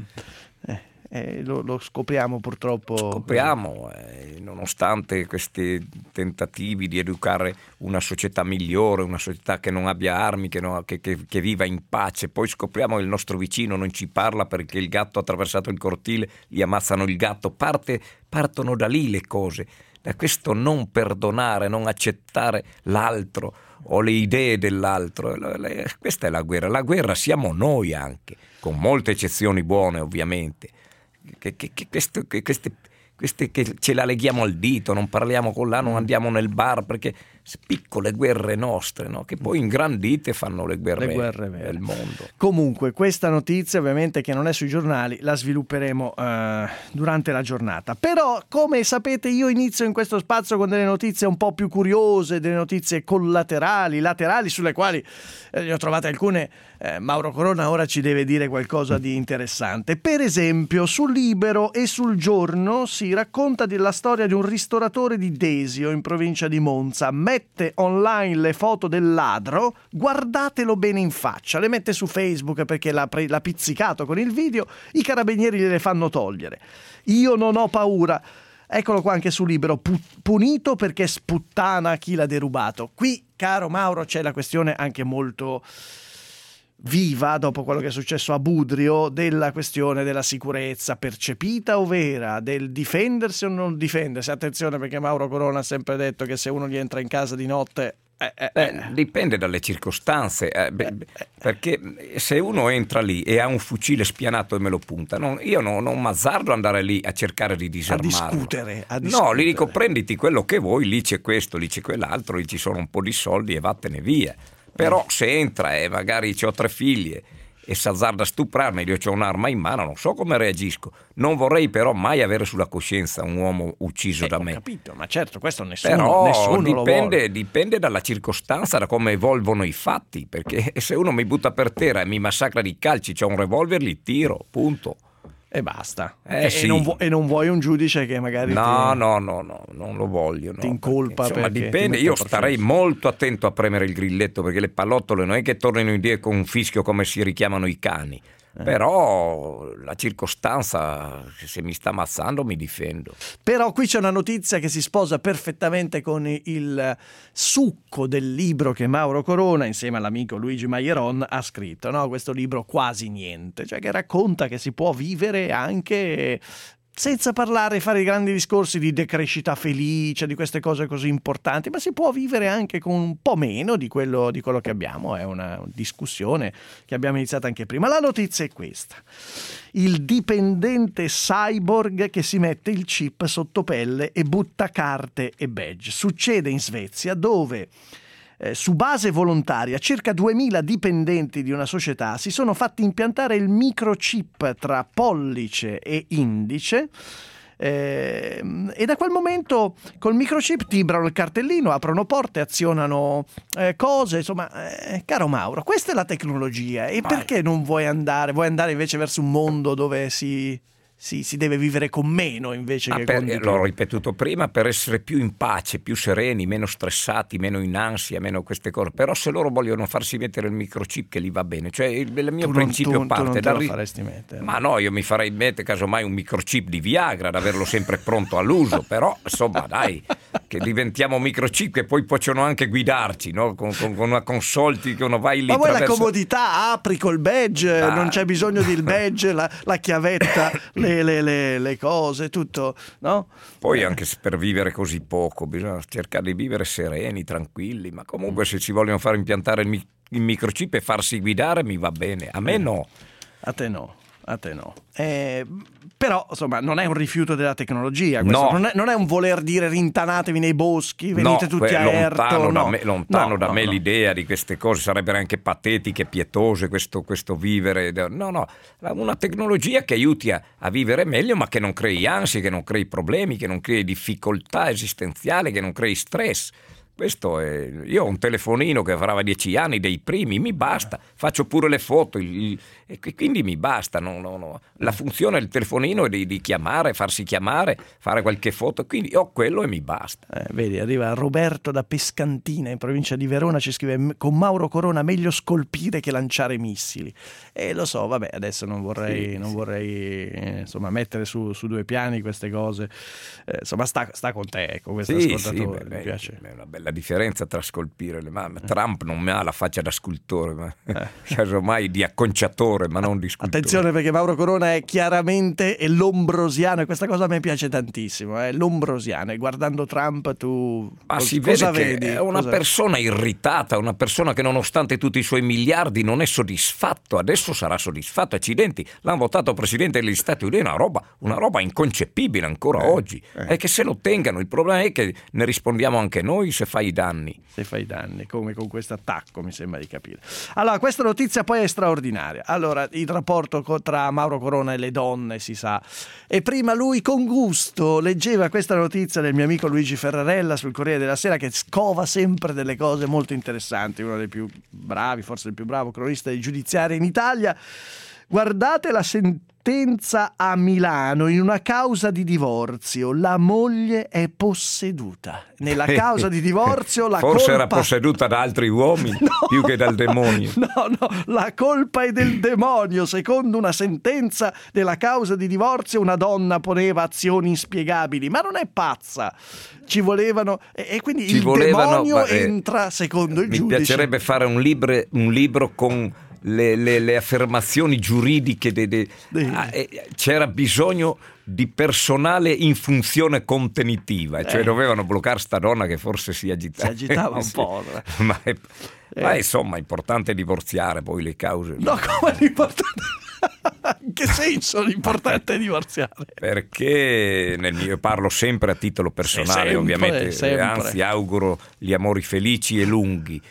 Lo scopriamo purtroppo. Nonostante questi tentativi di educare una società migliore, una società che non abbia armi, che viva in pace, poi scopriamo che il nostro vicino non ci parla perché il gatto ha attraversato il cortile, gli ammazzano il gatto. Partono da lì le cose, da questo non perdonare, non accettare l'altro o le idee dell'altro. Questa è la guerra. La guerra siamo noi anche, con molte eccezioni buone ovviamente. Queste che ce la leghiamo al dito, non parliamo con là, non andiamo nel bar, perché piccole guerre nostre, no? Che poi ingrandite fanno le guerre del mondo. Comunque questa notizia ovviamente che non è sui giornali la svilupperemo durante la giornata, però come sapete io inizio in questo spazio con delle notizie un po' più curiose, delle notizie laterali sulle quali ne ho trovate alcune. Mauro Corona ora ci deve dire qualcosa di interessante. Per esempio sul Libero e sul Giorno si racconta della storia di un ristoratore di Desio in provincia di Monza. Mette online le foto del ladro, guardatelo bene in faccia, le mette su Facebook perché l'ha pizzicato con il video, i carabinieri gliele fanno togliere. Io non ho paura. Eccolo qua anche su Libero, punito perché sputtana chi l'ha derubato. Qui, caro Mauro, c'è la questione anche molto viva, dopo quello che è successo a Budrio, della questione della sicurezza percepita o vera, del difendersi o non difendersi. Attenzione, perché Mauro Corona ha sempre detto che se uno gli entra in casa di notte dipende dalle circostanze, perché se uno entra lì e ha un fucile spianato e me lo punta, io non m'azzardo andare lì a cercare di disarmarlo, a discutere. No, lì dico prenditi quello che vuoi, lì c'è questo, lì c'è quell'altro, lì ci sono un po' di soldi e vattene via. Però se entra e magari ho 3 figlie e s'azzarda a stuprarmi, io ho un'arma in mano, non so come reagisco. Non vorrei però mai avere sulla coscienza un uomo ucciso da me. Ho capito, ma certo, questo nessuno lo vuole. Dipende dalla circostanza, da come evolvono i fatti, perché se uno mi butta per terra e mi massacra di calci, c'ho un revolver, li tiro, punto. E basta. Sì. E non vuoi un giudice che magari no, non lo voglio. Ti incolpa. Insomma, dipende. Io starei molto attento a premere il grilletto, perché le pallottole non è che tornino indietro con un fischio come si richiamano i cani. Però la circostanza, se mi sta ammazzando mi difendo. Però qui c'è una notizia che si sposa perfettamente con il succo del libro che Mauro Corona insieme all'amico Luigi Maieron ha scritto, no? Questo libro Quasi Niente, cioè che racconta che si può vivere anche senza parlare, fare i grandi discorsi di decrescita felice, di queste cose così importanti, ma si può vivere anche con un po' meno di quello che abbiamo. È una discussione che abbiamo iniziato anche prima. La notizia è questa: il dipendente cyborg che si mette il chip sotto pelle e butta carte e badge. Succede in Svezia, dove su base volontaria circa 2000 dipendenti di una società si sono fatti impiantare il microchip tra pollice e indice e da quel momento col microchip timbrano il cartellino, aprono porte, azionano cose, insomma, caro Mauro, questa è la tecnologia. E perché non vuoi andare invece verso un mondo dove si si deve vivere con meno invece che con di più. L'ho ripetuto prima, per essere più in pace, più sereni, meno stressati, meno in ansia, meno queste cose. Però se loro vogliono farsi mettere il microchip, che gli va bene, cioè il mio principio parte tu non te lo faresti mettere. Ma no, io mi farei mettere casomai un microchip di Viagra, ad averlo sempre pronto all'uso, però insomma dai, che diventiamo microchip e poi possono anche guidarci, no? Con una console che uno vai lì. Ma vuoi la comodità, apri col badge, non c'è bisogno del badge, la chiavetta, le cose, tutto, no? Poi anche per vivere così poco bisogna cercare di vivere sereni, tranquilli, ma comunque se ci vogliono far impiantare il microchip e farsi guidare mi va bene, a me no. A te no. Però insomma non è un rifiuto della tecnologia, questo. No. Non è un voler dire rintanatevi nei boschi, venite tutti a Erto. Lontano da me l'idea di queste cose, sarebbero anche patetiche, pietose questo vivere. No, una tecnologia che aiuti a vivere meglio, ma che non crei ansie, che non crei problemi, che non crei difficoltà esistenziali, che non crei stress. Questo è. Io ho un telefonino che avrà 10 anni, dei primi, mi basta, faccio pure le foto e quindi mi basta. No. La funzione del telefonino è di chiamare, farsi chiamare, fare qualche foto, quindi ho quello e mi basta. Vedi, arriva Roberto da Pescantina in provincia di Verona, ci scrive: con Mauro Corona meglio scolpire che lanciare missili. E lo so, vabbè, adesso non vorrei insomma mettere su due piani queste cose, insomma sta con te, ecco, questo ascoltatore, mi piace. È una bella differenza tra scolpire, ma Trump non ha la faccia da scultore, ma casomai di acconciatore, ma non di scultore. Attenzione, perché Mauro Corona è chiaramente lombrosiano e questa cosa a me piace tantissimo, è lombrosiano, e guardando Trump tu si cosa vede vedi? Che è una persona irritata, una persona che nonostante tutti i suoi miliardi non è soddisfatto. Adesso sarà soddisfatto, accidenti, l'hanno votato presidente degli Stati Uniti, una roba inconcepibile ancora oggi, è che se lo tengano. Il problema è che ne rispondiamo anche noi se fai danni, come con questo attacco, mi sembra di capire. Allora, questa notizia poi è straordinaria. Allora, il rapporto tra Mauro Corona e le donne, si sa, e prima lui con gusto leggeva questa notizia del mio amico Luigi Ferrarella sul Corriere della Sera, che scova sempre delle cose molto interessanti, uno dei più bravi, forse il più bravo cronista di giudiziari in Italia. Guardate la sentenza a Milano in una causa di divorzio. La moglie è posseduta. Nella causa di divorzio la forse colpa... era posseduta da altri uomini più che dal demonio. No, la colpa è del demonio. Secondo una sentenza della causa di divorzio, una donna poneva azioni inspiegabili, ma non è pazza. Ci volevano e quindi demonio entra secondo il giudice. Mi piacerebbe fare un libro con le affermazioni giuridiche c'era bisogno di personale in funzione contenitiva, cioè dovevano bloccare sta donna che forse si agitava un po'. Ma insomma è importante divorziare, poi le cause no, come è importante? In che senso l'importante è divorziare? Perché io parlo sempre a titolo personale, ovviamente, anzi auguro gli amori felici e lunghi,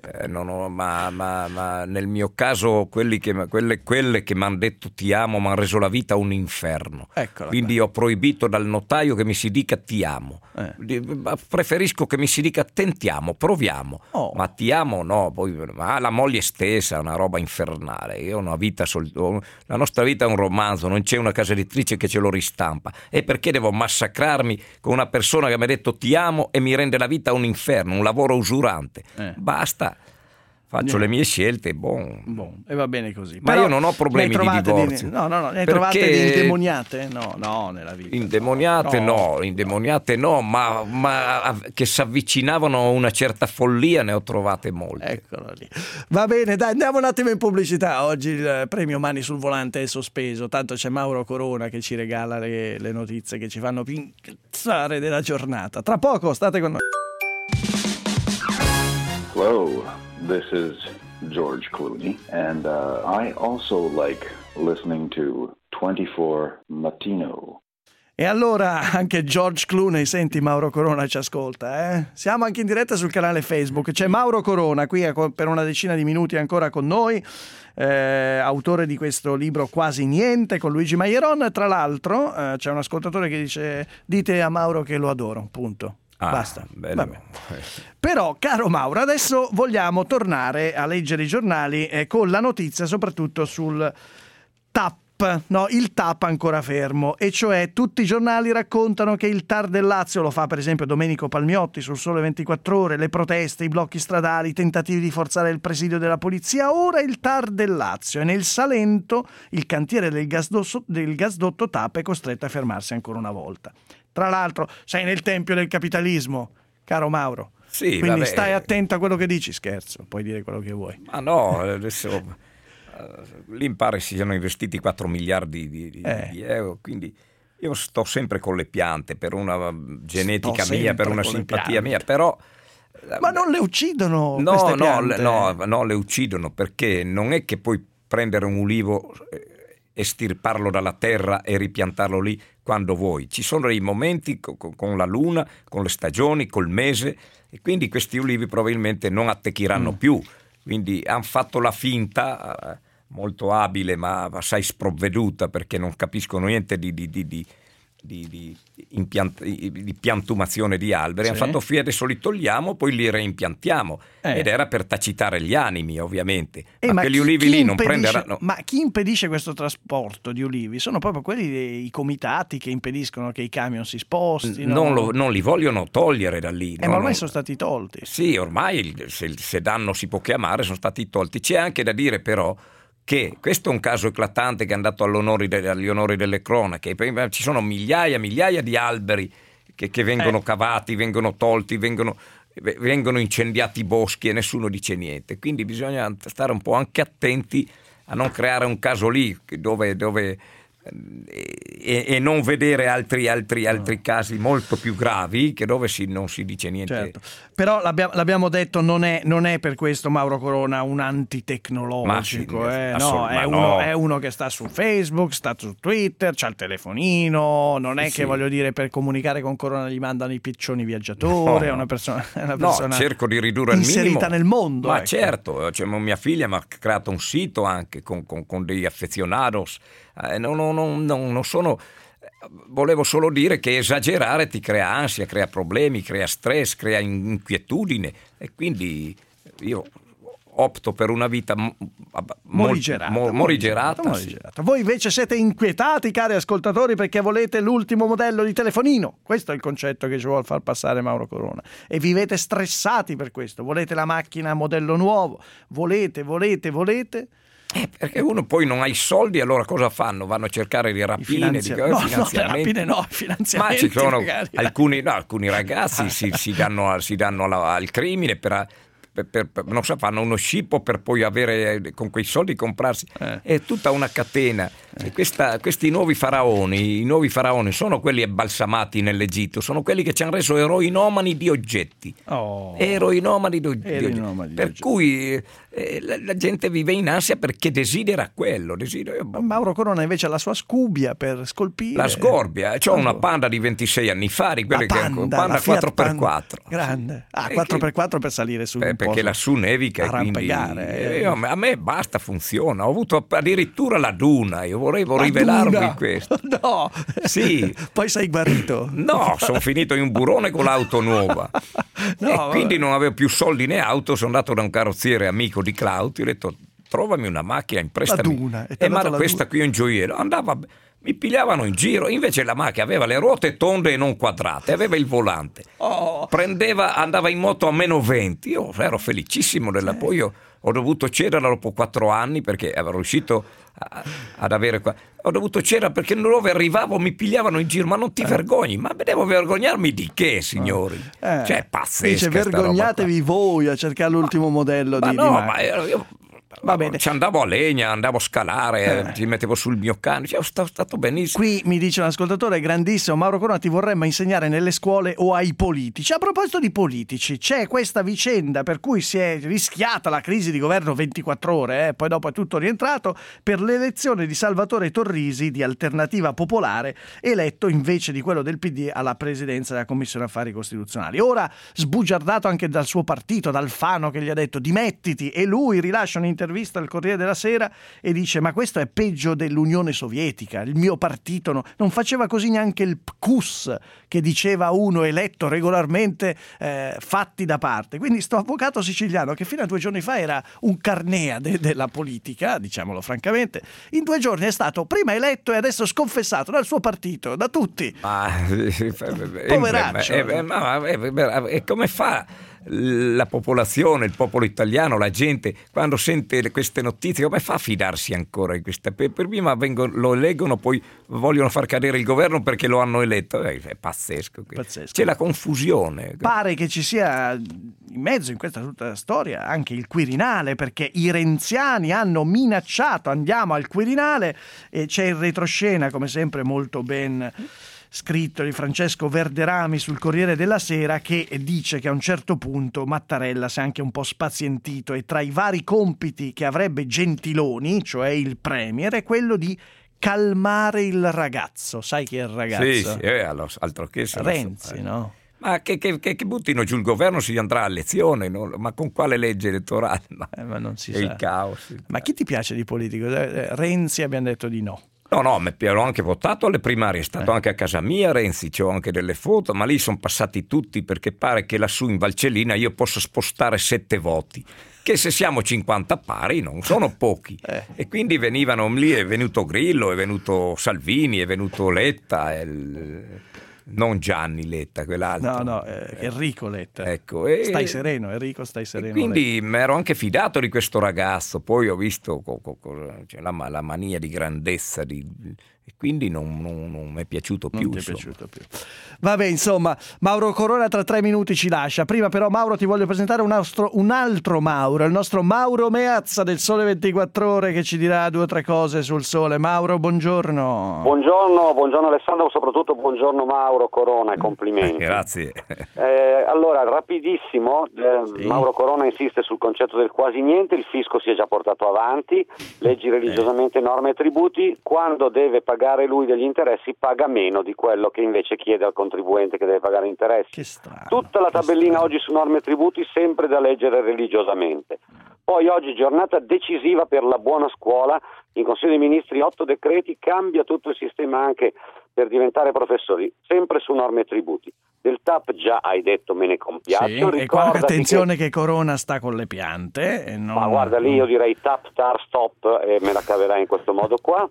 ma nel mio caso quelle che mi hanno detto ti amo mi hanno reso la vita un inferno. Quindi ho proibito dal notaio che mi si dica ti amo. Preferisco che mi si dica tentiamo, proviamo, ma ti amo no. Poi la moglie stessa è una roba infernale. Io ho una vita la nostra vita è un romanzo, non c'è una casa editrice che ce lo ristampa. E perché devo massacrarmi con una persona che mi ha detto ti amo e mi rende la vita un inferno, un lavoro usurante? Basta. Faccio le mie scelte, e va bene così. Ma io non ho problemi di divorzio. Ne hai trovate di indemoniate? No, nella vita. Indemoniate no, ma che si avvicinavano a una certa follia ne ho trovate molte. Eccolo lì. Va bene, dai, andiamo un attimo in pubblicità. Oggi il premio Mani sul Volante è sospeso, tanto c'è Mauro Corona che ci regala le notizie che ci fanno più incazzare della giornata. Tra poco state con noi. Hello. This is George Clooney, and I also like listening to 24 Mattino. E allora anche George Clooney, senti, Mauro Corona ci ascolta, Siamo anche in diretta sul canale Facebook, c'è Mauro Corona qui per una decina di minuti ancora con noi, autore di questo libro Quasi Niente con Luigi Maieron. Tra l'altro c'è un ascoltatore che dice dite a Mauro che lo adoro, punto. Basta. Vabbè. Però, caro Mauro, adesso vogliamo tornare a leggere i giornali con la notizia soprattutto sul TAP il TAP ancora fermo, e cioè tutti i giornali raccontano che il TAR del Lazio, lo fa per esempio Domenico Palmiotti sul Sole 24 Ore, le proteste, i blocchi stradali, i tentativi di forzare il presidio della polizia. Ora il TAR del Lazio, e nel Salento il cantiere del gasdotto TAP è costretto a fermarsi ancora una volta. Tra l'altro sei nel tempio del capitalismo, caro Mauro. Sì, quindi vabbè. Stai attento a quello che dici. Scherzo, puoi dire quello che vuoi. Ma no, adesso lì mi pare si siano investiti 4 miliardi di euro, quindi io sto sempre con le piante per una genetica mia, per una simpatia mia, però... Ma non le uccidono queste piante? No, le uccidono, perché non è che puoi prendere un ulivo, estirparlo dalla terra e ripiantarlo lì quando vuoi. Ci sono dei momenti con la luna, con le stagioni, col mese, e quindi questi ulivi probabilmente non attecchiranno più. Quindi hanno fatto la finta, molto abile ma assai sprovveduta, perché non capiscono niente di piantumazione di alberi. Hanno fatto finta, adesso li togliamo, poi li reimpiantiamo, ed era per tacitare gli animi, ovviamente. Ma quegli ulivi lì non prenderanno. Ma chi impedisce questo trasporto di ulivi? Sono proprio quelli dei comitati che impediscono che i camion si spostino. Non li vogliono togliere da lì. Ma ormai sono stati tolti. Sì, ormai se danno si può chiamare, sono stati tolti. C'è anche da dire però che questo è un caso eclatante che è andato agli onori delle cronache. Ci sono migliaia di alberi che vengono cavati, vengono tolti, vengono incendiati i boschi e nessuno dice niente. Quindi bisogna stare un po' anche attenti a non creare un caso lì dove e non vedere altri casi molto più gravi, che dove non si dice niente. Certo. Però l'abbiamo detto, non è per questo Mauro Corona un antitecnologico, è uno che sta su Facebook, sta su Twitter, c'ha il telefonino, non è che voglio dire per comunicare con Corona gli mandano i piccioni viaggiatori, è una persona cerco di ridurre al minimo, inserita nel mondo. Ma certo, mia figlia mi ha creato un sito anche con degli aficionados. Non sono. Volevo solo dire che esagerare ti crea ansia, crea problemi, crea stress, crea inquietudine, e quindi io opto per una vita morigerata. Sì. Voi invece siete inquietati, cari ascoltatori, perché volete l'ultimo modello di telefonino. Questo è il concetto che ci vuole far passare Mauro Corona, e vivete stressati per questo. Volete la macchina modello nuovo, volete. Perché uno poi non ha i soldi, allora cosa fanno? Vanno a cercare di rapine, finanziamenti. Finanziamenti. Ma ci sono alcuni ragazzi si danno al crimine non so, fanno uno scippo per poi avere con quei soldi comprarsi. È tutta una catena. E questi nuovi faraoni sono quelli abbalsamati nell'Egitto, sono quelli che ci hanno reso eroinomani di oggetti. Per cui la gente vive in ansia perché desidera quello. Mauro Corona invece ha la sua scubia per scolpire. La sgorbia. C'ho una Panda di 26 anni fa, di quelle Panda 4x4. Grande. 4x4 per salire su perché lassù nevica, quindi a me basta, funziona. Ho avuto addirittura la duna, io volevo rivelarvi questo. No, sì. Poi sei guarito? No, sono finito in un burrone con l'auto nuova. Quindi non avevo più soldi né auto, sono andato da un carrozziere amico di Claudio, ho detto trovami una macchina, imprestami. Ma questa qui è un gioiello. Mi pigliavano in giro, invece la macchina aveva le ruote tonde e non quadrate, aveva il volante, andava in moto a meno 20, io ero felicissimo poi io ho dovuto cedere dopo 4 anni, perché ero riuscito ad avere ho dovuto cedere perché dove arrivavo mi pigliavano in giro. Ma non ti vergogni? Ma devo vergognarmi di che, signori? Cioè è pazzesca. Vergognatevi voi a cercare l'ultimo modello di io va bene. Ci andavo a legna, andavo a scalare, ci mettevo sul mio cane, ho stato benissimo. Qui mi dice un ascoltatore grandissimo: Mauro Corona, ti vorremmo insegnare nelle scuole o ai politici. A proposito di politici, c'è questa vicenda per cui si è rischiata la crisi di governo 24 ore, poi dopo è tutto rientrato, per l'elezione di Salvatore Torrisi di Alternativa Popolare, eletto invece di quello del PD alla presidenza della Commissione Affari Costituzionali. Ora sbugiardato anche dal suo partito, dal Fano, che gli ha detto dimettiti, e lui rilascia un'intervista un'intervista al Corriere della Sera e dice: ma questo è peggio dell'Unione Sovietica, il mio partito non faceva così neanche il PCUS, che diceva uno eletto regolarmente, fatti da parte. Quindi sto avvocato siciliano, che fino a 2 giorni fa era un Carnea della politica, diciamolo francamente, in 2 giorni è stato prima eletto e adesso sconfessato dal suo partito, da tutti. Poveraccio. E come fa la popolazione, il popolo italiano, la gente, quando sente queste notizie, come fa a fidarsi ancora di questa? Prima lo eleggono, poi vogliono far cadere il governo perché lo hanno eletto. È pazzesco. C'è la confusione. Pare che ci sia in mezzo, in questa tutta storia, anche il Quirinale, perché i renziani hanno minacciato: andiamo al Quirinale, e c'è il retroscena, come sempre molto ben scritto, di Francesco Verderami sul Corriere della Sera, che dice che a un certo punto Mattarella si è anche un po' spazientito e tra i vari compiti che avrebbe Gentiloni, cioè il premier, è quello di calmare il ragazzo. Sai chi è il ragazzo? Sì, altro che Renzi, no? Ma che buttino giù il governo, si andrà a elezione, no? Ma con quale legge elettorale? Ma non si sa. Il caos. Ma chi ti piace di politico? Renzi abbiamo detto di no. No, l'ho anche votato alle primarie, è stato anche a casa mia Renzi, c'ho anche delle foto, ma lì sono passati tutti, perché pare che lassù in Valcellina io posso spostare 7 voti, che se siamo 50 pari non sono pochi. E quindi venivano lì, è venuto Grillo, è venuto Salvini, è venuto Letta, non Gianni Letta, quell'altro. No, Enrico Letta. Ecco, stai sereno, Enrico, stai sereno. Quindi mi ero anche fidato di questo ragazzo, poi ho visto la mania di grandezza, e quindi non mi è piaciuto più. Non ti è piaciuto più. Vabbè, insomma, Mauro Corona tra 3 minuti ci lascia. Prima però, Mauro, ti voglio presentare un altro Mauro, il nostro Mauro Meazza del Sole 24 Ore, che ci dirà 2 o 3 cose sul sole. Mauro, buongiorno. Buongiorno Alessandro, soprattutto buongiorno Mauro Corona, e complimenti. Grazie. Allora, rapidissimo, sì. Mauro Corona insiste sul concetto del quasi niente, il fisco si è già portato avanti, leggi religiosamente norme e tributi, quando deve pagare lui degli interessi paga meno di quello che invece chiede al contribuente che deve pagare interessi. Che strano. Tutta la tabellina oggi su norme e tributi sempre da leggere religiosamente. Poi oggi giornata decisiva per la buona scuola, in Consiglio dei Ministri 8 decreti, cambia tutto il sistema anche per diventare professori, sempre su norme e tributi. Del TAP già hai detto, me ne compiaccio. Sì, e qua attenzione che Corona sta con le piante. E non... Ma guarda, lì io direi TAP, TAR, stop, e me la caverai in questo modo qua.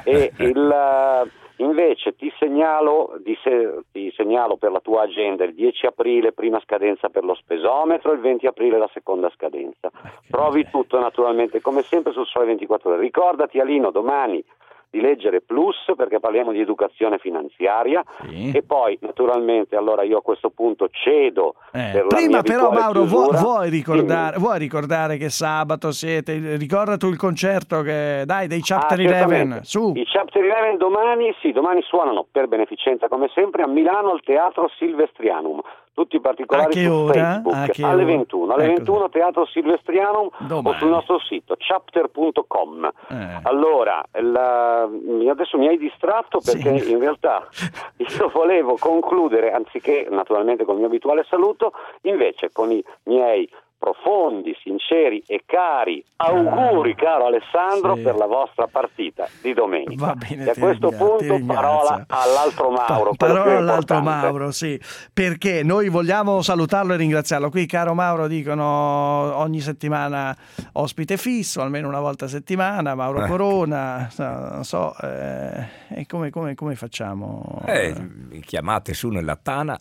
Invece ti segnalo per la tua agenda il 10 aprile prima scadenza per lo spesometro, il 20 aprile la seconda scadenza. Trovi tutto naturalmente come sempre sul Sole 24 Ore. Ricordati, Alino, domani di leggere Plus, perché parliamo di educazione finanziaria, sì. E poi naturalmente allora io a questo punto cedo per la prima mia però Mauro vuoi chiusura. ricordare che sabato siete, ricorda tu il concerto che dai dei Chapter 11 su. I Chapter 11 domani suonano per beneficenza come sempre a Milano al Teatro Silvestrianum. Tutti i particolari su Facebook alle 21. Alle 21 Teatro Silvestrianum o sul nostro sito chapter.com. Allora, adesso mi hai distratto perché in realtà io volevo concludere, anziché naturalmente con il mio abituale saluto, invece con i miei profondi, sinceri e cari auguri, caro Alessandro, per la vostra partita di domenica. Va bene, e a questo punto parola all'altro Mauro. Parola all'altro Mauro, sì, perché noi vogliamo salutarlo e ringraziarlo. Qui, caro Mauro, dicono ogni settimana ospite fisso, almeno una volta a settimana, Mauro Corona, non so, e come facciamo? Mi chiamate su nella Tana.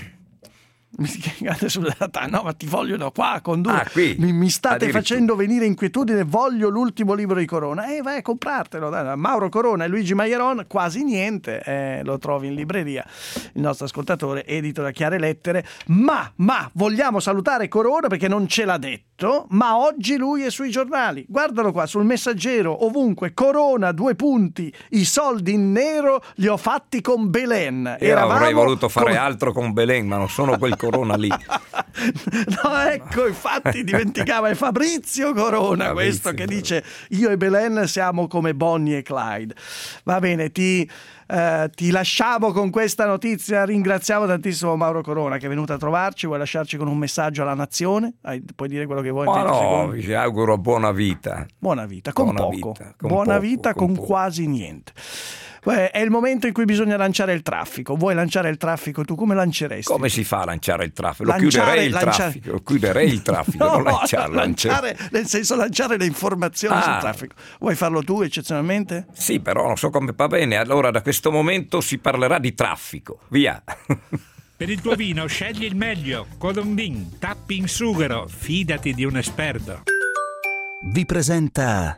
No, ma ti voglio da qua condurre. Mi state facendo venire inquietudine. Voglio l'ultimo libro di Corona. Vai a comprartelo. Mauro Corona e Luigi Maieron, quasi niente. Lo trovi in libreria. Il nostro ascoltatore, edito da Chiare Lettere. Ma vogliamo salutare Corona perché non ce l'ha detto. Ma oggi lui è sui giornali. Guardalo qua sul Messaggero, ovunque. Corona, 2 punti. I soldi in nero li ho fatti con Belen. Io avrei voluto fare altro con Belen, ma non sono quel Corona lì. No, ecco, infatti dimenticava, è Fabrizio Corona, questo che dice: io e Belen siamo come Bonnie e Clyde. Va bene, ti lasciamo con questa notizia. Ringraziamo tantissimo Mauro Corona che è venuto a trovarci. Vuoi lasciarci con un messaggio alla nazione? Puoi dire quello che vuoi. Vi auguro buona vita. Buona vita, con poco. Buona vita con quasi niente. È il momento in cui bisogna lanciare il traffico. Vuoi lanciare il traffico? Tu come lanceresti? Come si fa a lanciare il traffico? Chiuderei il traffico, no, non lanciare, nel senso lanciare le informazioni sul traffico. Vuoi farlo tu eccezionalmente? Sì, però non so come va bene. Allora da questo momento si parlerà di traffico. Via. Per il tuo vino scegli il meglio. Colombin, tappi in sughero, fidati di un esperto. Vi presenta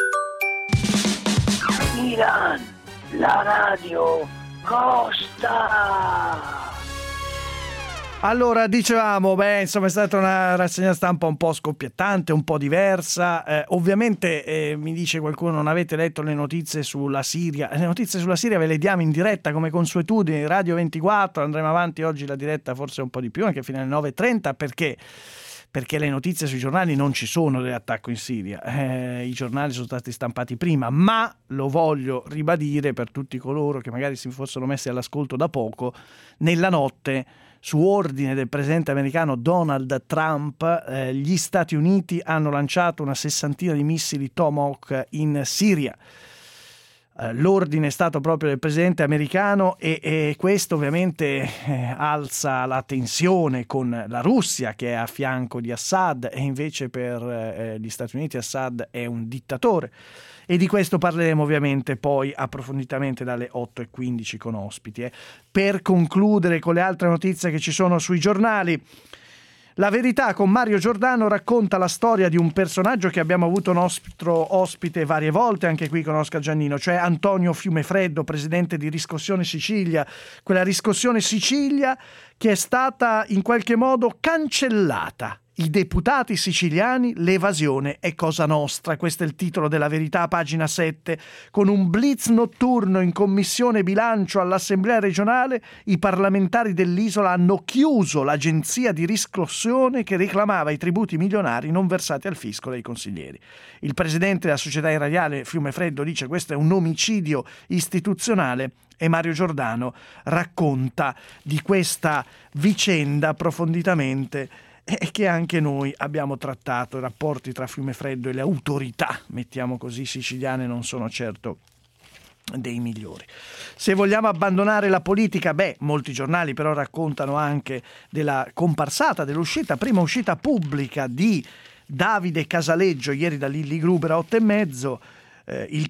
Milan, la radio costa. Allora, dicevamo, insomma è stata una rassegna stampa un po' scoppiettante, un po' diversa. Ovviamente mi dice qualcuno: non avete letto le notizie sulla Siria. Le notizie sulla Siria ve le diamo in diretta come consuetudine, Radio 24. Andremo avanti oggi la diretta forse un po' di più, anche fino alle 9:30, perché le notizie sui giornali non ci sono dell'attacco in Siria. I giornali sono stati stampati prima, ma lo voglio ribadire per tutti coloro che magari si fossero messi all'ascolto da poco: nella notte, su ordine del presidente americano Donald Trump, gli Stati Uniti hanno lanciato una 60ina di missili Tomahawk in Siria. L'ordine è stato proprio del presidente americano e questo ovviamente alza la tensione con la Russia, che è a fianco di Assad, e invece per gli Stati Uniti Assad è un dittatore. E di questo parleremo ovviamente poi approfonditamente dalle 8:15 con ospiti. Per concludere con le altre notizie che ci sono sui giornali, La Verità con Mario Giordano racconta la storia di un personaggio che abbiamo avuto nostro ospite varie volte, anche qui con Oscar Giannino, cioè Antonio Fiumefreddo, presidente di Riscossione Sicilia, quella Riscossione Sicilia che è stata in qualche modo cancellata. I deputati siciliani, l'evasione è cosa nostra. Questo è il titolo della Verità, pagina 7. Con un blitz notturno in commissione bilancio all'Assemblea regionale, i parlamentari dell'isola hanno chiuso l'agenzia di riscossione che reclamava i tributi milionari non versati al fisco dai consiglieri. Il presidente della società erariale Fiumefreddo dice: questo è un omicidio istituzionale. E Mario Giordano racconta di questa vicenda approfonditamente, e che anche noi abbiamo trattato. I rapporti tra Fiumefreddo e le autorità, mettiamo così, siciliane non sono certo dei migliori. Se vogliamo abbandonare la politica, molti giornali però raccontano anche della comparsata, prima uscita pubblica di Davide Casaleggio ieri da Lilli Gruber a 8:30. Il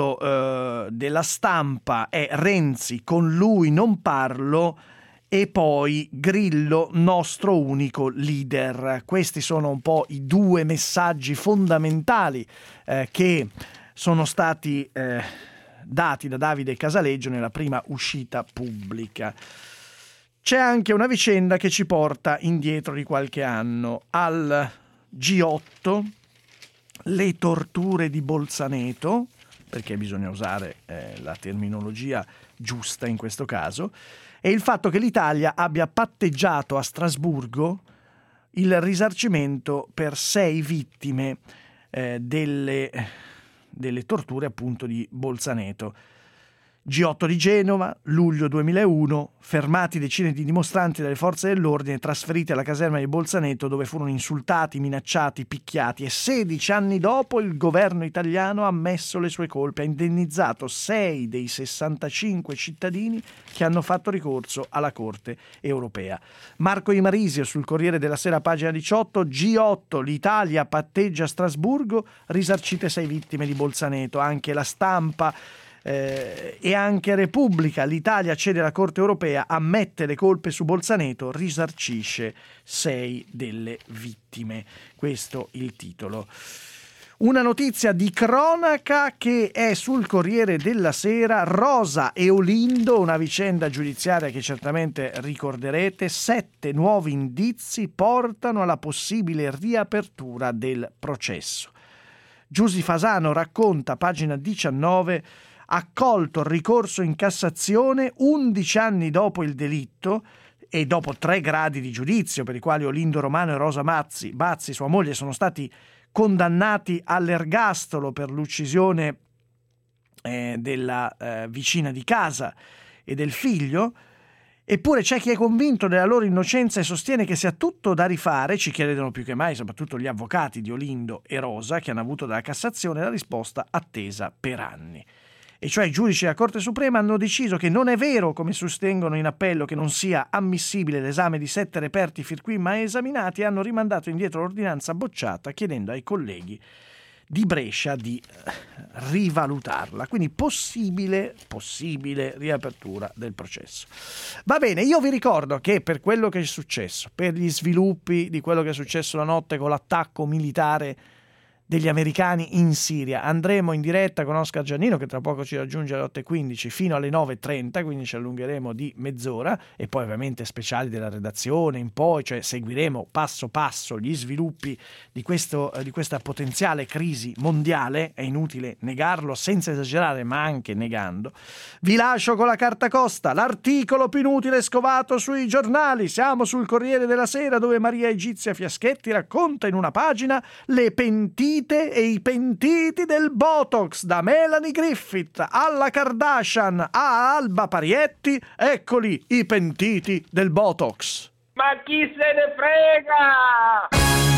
titolo della Stampa è: Renzi, con lui non parlo. E poi Grillo, nostro unico leader. Questi sono un po' i due messaggi fondamentali che sono stati dati da Davide Casaleggio nella prima uscita pubblica. C'è anche una vicenda che ci porta indietro di qualche anno, al G8, le torture di Bolzaneto, perché bisogna usare la terminologia giusta in questo caso, e il fatto che l'Italia abbia patteggiato a Strasburgo il risarcimento per 6 vittime delle torture appunto di Bolzaneto. G8 di Genova, luglio 2001, fermati decine di dimostranti dalle forze dell'ordine trasferiti alla caserma di Bolzaneto, dove furono insultati, minacciati, picchiati, e 16 anni dopo il governo italiano ha ammesso le sue colpe, ha indennizzato 6 dei 65 cittadini che hanno fatto ricorso alla Corte europea. Marco Imarisio sul Corriere della Sera, pagina 18, G8, l'Italia patteggia a Strasburgo, risarcite 6 vittime di Bolzaneto. Anche La Stampa e anche Repubblica, l'Italia cede alla Corte europea, ammette le colpe su Bolzaneto, risarcisce 6 delle vittime. Questo il titolo. Una notizia di cronaca che è sul Corriere della Sera: Rosa e Olindo, una vicenda giudiziaria che certamente ricorderete. 7 nuovi indizi portano alla possibile riapertura del processo. Giusy Fasano racconta, pagina 19, accolto il ricorso in Cassazione 11 anni dopo il delitto, e dopo 3 gradi di giudizio per i quali Olindo Romano e Rosa Bazzi, sua moglie, sono stati condannati all'ergastolo per l'uccisione della vicina di casa e del figlio. Eppure c'è chi è convinto della loro innocenza e sostiene che sia tutto da rifare. Ci chiedono più che mai, soprattutto gli avvocati di Olindo e Rosa, che hanno avuto dalla Cassazione la risposta attesa per anni. E cioè i giudici della Corte Suprema hanno deciso che non è vero, come sostengono in appello, che non sia ammissibile l'esame di 7 reperti fin qui mai esaminati, e hanno rimandato indietro l'ordinanza bocciata, chiedendo ai colleghi di Brescia di rivalutarla. Quindi possibile riapertura del processo. Va bene, io vi ricordo che per quello che è successo, per gli sviluppi di quello che è successo la notte con l'attacco militare degli americani in Siria, andremo in diretta con Oscar Giannino, che tra poco ci raggiunge alle 8:15 fino alle 9:30, quindi ci allungheremo di mezz'ora, e poi ovviamente speciali della redazione in poi, cioè seguiremo passo passo gli sviluppi di questa potenziale crisi mondiale. È inutile negarlo senza esagerare, ma anche negando. Vi lascio con la carta costa, l'articolo più inutile scovato sui giornali. Siamo sul Corriere della Sera, dove Maria Egizia Fiaschetti racconta in una pagina le pentite e i pentiti del Botox, da Melanie Griffith alla Kardashian a Alba Parietti. Eccoli i pentiti del Botox. Ma chi se ne frega?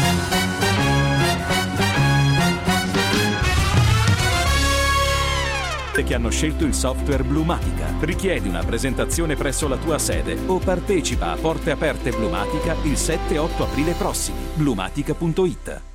Che hanno scelto il software Blumatica. Richiedi una presentazione presso la tua sede o partecipa a Porte Aperte Blumatica il 7-8 aprile prossimi. Blumatica.it.